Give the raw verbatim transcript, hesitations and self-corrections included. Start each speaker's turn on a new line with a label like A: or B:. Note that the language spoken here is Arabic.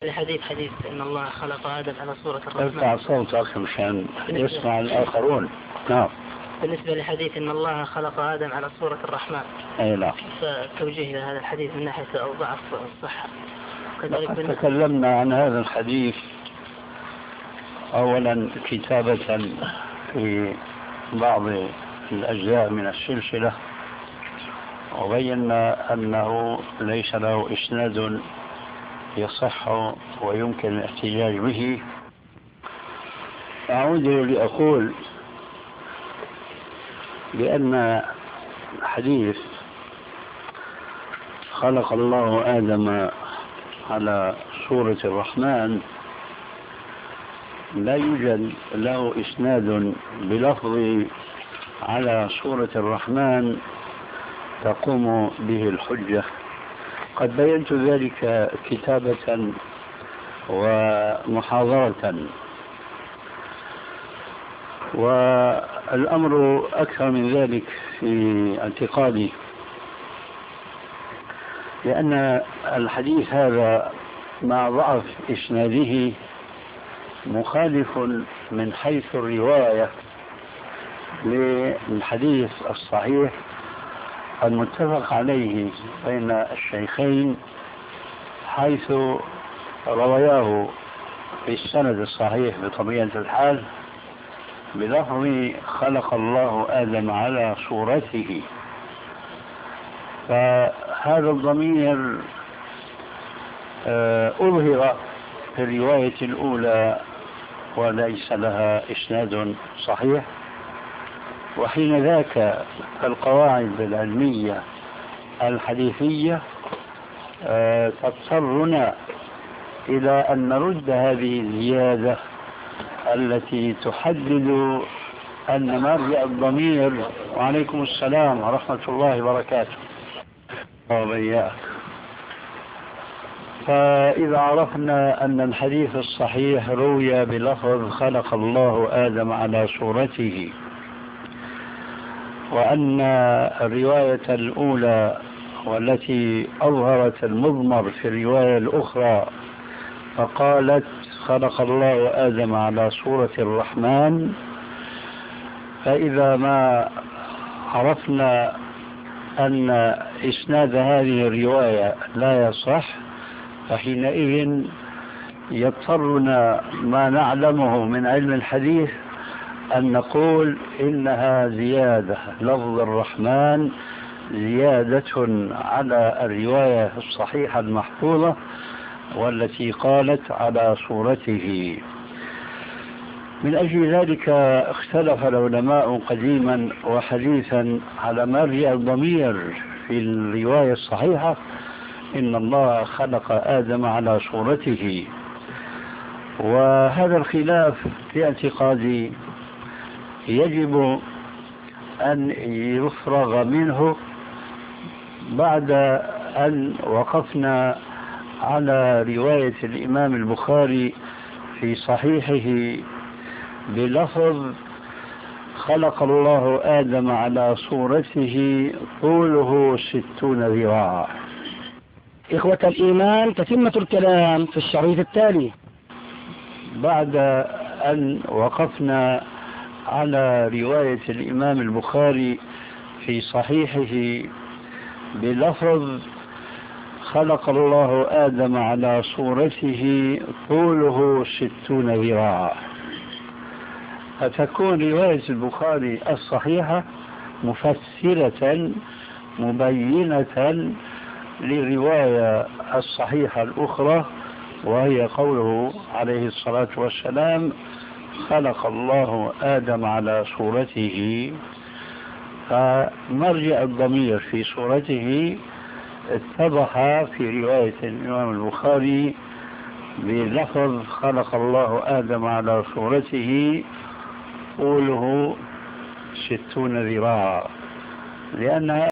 A: الحديث حديث إن الله خلق آدم على صورة الرحمن.
B: ارفع صوتك مشان يسمع الآخرون. نعم.
A: بالنسبة لحديث إن الله خلق آدم على صورة الرحمن.
B: أي نعم.
A: فتوجيه هذا الحديث من ناحية أو ضعف الصحة.
B: لقد تكلمنا عن هذا الحديث أولا كتابة في بعض الأجزاء من السلسلة، وبينا أنه ليس له إسناد يصح ويمكن الاحتجاج به. أعود لأقول بأن حديث خلق الله آدم على صورة الرحمن لا يوجد له إسناد بلفظ على صورة الرحمن تقوم به الحجة. قد بينت ذلك كتابة ومحاضرة، والأمر أكثر من ذلك في اعتقادي، لأن الحديث هذا مع ضعف إسناده مخالف من حيث الرواية للحديث الصحيح المتفق عليه بين الشيخين، حيث رواياه في السند الصحيح بطبيعة الحال بلفظ خلق الله آدم على صورته. فهذا الضمير أظهر في الرواية الأولى وليس لها إسناد صحيح، وحين ذاك القواعد العلمية الحديثية تضطرنا إلى أن نرد هذه الزيادة التي تحدد أن مرجع الضمير. وعليكم السلام ورحمة الله وبركاته. وبياك. فإذا عرفنا أن الحديث الصحيح روي بلفظ خلق الله آدم على صورته، وأن الرواية الأولى والتي أظهرت المضمر في الرواية الأخرى فقالت خلق الله آدم على صورة الرحمن، فإذا ما عرفنا أن إسناد هذه الرواية لا يصح، فحينئذ يضطرنا ما نعلمه من علم الحديث أن نقول إنها زيادة، لفظ الرحمن زيادة على الرواية الصحيحة المحفوظة والتي قالت على صورته. من أجل ذلك اختلف العلماء قديما وحديثا على مرجع الضمير في الرواية الصحيحة إن الله خلق آدم على صورته. وهذا الخلاف في اعتقادي يجب أن يفرغ منه بعد أن وقفنا على رواية الإمام البخاري في صحيحه بلفظ خلق الله آدم على صورته طوله ستون ذراعا.
C: إخوة الإيمان، تتمة الكلام في الشريط التالي.
B: بعد أن وقفنا على رواية الإمام البخاري في صحيحه بلفظ خلق الله آدم على صورته طوله ستون ذراعا، فتكون رواية البخاري الصحيحة مفسرة مبينة للرواية الصحيحة الأخرى، وهي قوله عليه الصلاة والسلام خلق الله آدم على صورته. فمرجع الضمير في صورته اتضح في رواية الإمام البخاري بلفظ خلق الله آدم على صورته طوله ستون ذراعا، لأن